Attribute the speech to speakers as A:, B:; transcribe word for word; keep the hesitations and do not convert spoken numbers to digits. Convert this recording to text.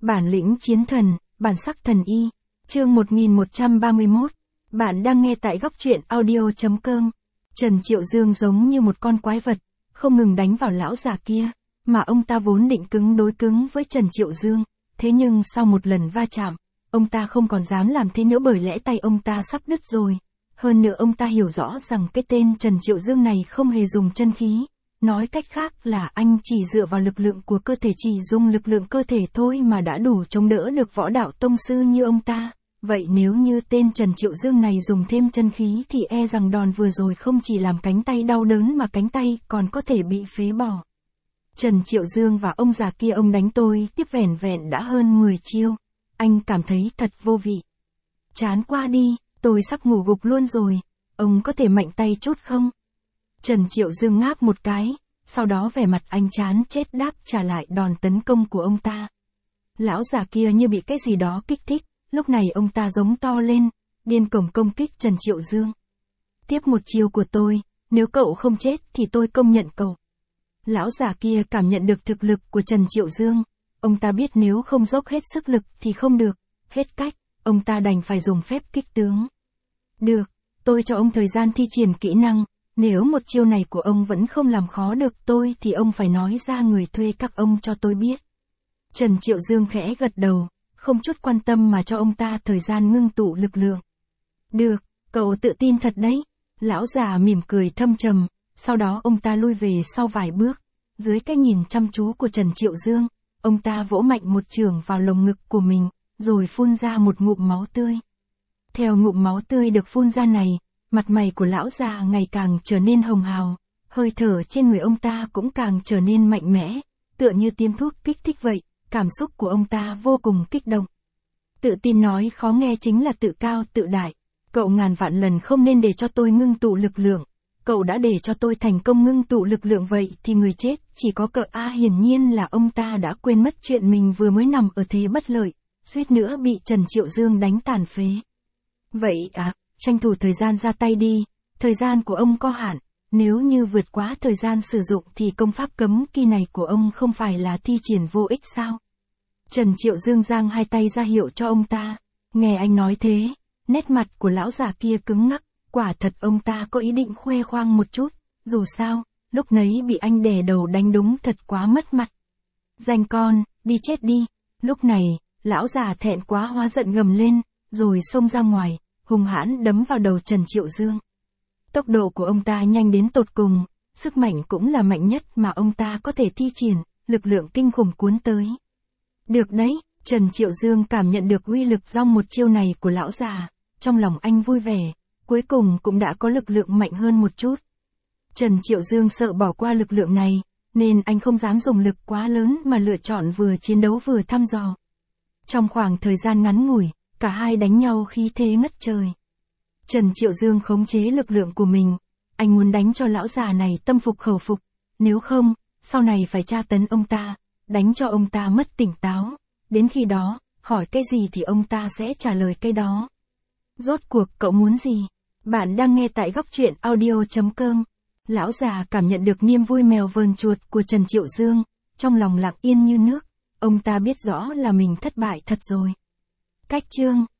A: Bản lĩnh chiến thần, bản sắc thần y. Chương một nghìn một trăm ba mươi mốt. Bạn đang nghe tại góc truyện audio.com. Trần Triệu Dương giống như một con quái vật, không ngừng đánh vào lão già kia, mà ông ta vốn định cứng đối cứng với Trần Triệu Dương, thế nhưng sau một lần va chạm, ông ta không còn dám làm thế nữa bởi lẽ tay ông ta sắp đứt rồi. Hơn nữa ông ta hiểu rõ rằng cái tên Trần Triệu Dương này không hề dùng chân khí. Nói cách khác là anh chỉ dựa vào lực lượng của cơ thể, chỉ dùng lực lượng cơ thể thôi mà đã đủ chống đỡ được võ đạo tông sư như ông ta. Vậy nếu như tên Trần Triệu Dương này dùng thêm chân khí thì e rằng đòn vừa rồi không chỉ làm cánh tay đau đớn mà cánh tay còn có thể bị phế bỏ. Trần Triệu Dương và ông già kia ông đánh tôi tiếp vẻn vẹn đã hơn mười chiêu. Anh cảm thấy thật vô vị. Chán qua đi, tôi sắp ngủ gục luôn rồi. Ông có thể mạnh tay chút không? Trần Triệu Dương ngáp một cái, sau đó vẻ mặt anh chán chết đáp trả lại đòn tấn công của ông ta. Lão già kia như bị cái gì đó kích thích, lúc này ông ta giống to lên, điên cuồng công kích Trần Triệu Dương. Tiếp một chiêu của tôi, nếu cậu không chết thì tôi công nhận cậu. Lão già kia cảm nhận được thực lực của Trần Triệu Dương, ông ta biết nếu không dốc hết sức lực thì không được, hết cách, ông ta đành phải dùng phép kích tướng. Được, tôi cho ông thời gian thi triển kỹ năng. Nếu một chiêu này của ông vẫn không làm khó được tôi thì ông phải nói ra người thuê các ông cho tôi biết. Trần Triệu Dương khẽ gật đầu, không chút quan tâm mà cho ông ta thời gian ngưng tụ lực lượng. Được, cậu tự tin thật đấy. Lão già mỉm cười thâm trầm, sau đó ông ta lui về sau vài bước. Dưới cái nhìn chăm chú của Trần Triệu Dương, ông ta vỗ mạnh một chưởng vào lồng ngực của mình, rồi phun ra một ngụm máu tươi. Theo ngụm máu tươi được phun ra này, mặt mày của lão già ngày càng trở nên hồng hào, hơi thở trên người ông ta cũng càng trở nên mạnh mẽ, tựa như tiêm thuốc kích thích vậy, cảm xúc của ông ta vô cùng kích động. Tự tin nói khó nghe chính là tự cao tự đại, cậu ngàn vạn lần không nên để cho tôi ngưng tụ lực lượng, cậu đã để cho tôi thành công ngưng tụ lực lượng vậy thì người chết chỉ có cậu. A hiển nhiên là ông ta đã quên mất chuyện mình vừa mới nằm ở thế bất lợi, suýt nữa bị Trần Triệu Dương đánh tàn phế. Vậy à? Tranh thủ thời gian ra tay đi, thời gian của ông có hạn, nếu như vượt quá thời gian sử dụng thì công pháp cấm kỵ này của ông không phải là thi triển vô ích sao? Trần Triệu Dương giang hai tay ra hiệu cho ông ta, nghe anh nói thế, nét mặt của lão già kia cứng ngắc, quả thật ông ta có ý định khoe khoang một chút, dù sao, lúc nấy bị anh đè đầu đánh đúng thật quá mất mặt. Danh con, đi chết đi, lúc này, lão già thẹn quá hóa giận gầm lên, rồi xông ra ngoài. Hung hãn đấm vào đầu Trần Triệu Dương. Tốc độ của ông ta nhanh đến tột cùng, sức mạnh cũng là mạnh nhất mà ông ta có thể thi triển, lực lượng kinh khủng cuốn tới. Được đấy, Trần Triệu Dương cảm nhận được uy lực dòng một chiêu này của lão già, trong lòng anh vui vẻ, cuối cùng cũng đã có lực lượng mạnh hơn một chút. Trần Triệu Dương sợ bỏ qua lực lượng này, nên anh không dám dùng lực quá lớn mà lựa chọn vừa chiến đấu vừa thăm dò. Trong khoảng thời gian ngắn ngủi, cả hai đánh nhau khí thế ngất trời. Trần Triệu Dương khống chế lực lượng của mình, anh muốn đánh cho lão già này tâm phục khẩu phục, nếu không, sau này phải tra tấn ông ta, đánh cho ông ta mất tỉnh táo, đến khi đó, hỏi cái gì thì ông ta sẽ trả lời cái đó. Rốt cuộc cậu muốn gì? Bạn đang nghe tại góc truyện audio.com. Lão già cảm nhận được niềm vui mèo vờn chuột của Trần Triệu Dương, trong lòng lặng yên như nước, ông ta biết rõ là mình thất bại thật rồi. Cách chương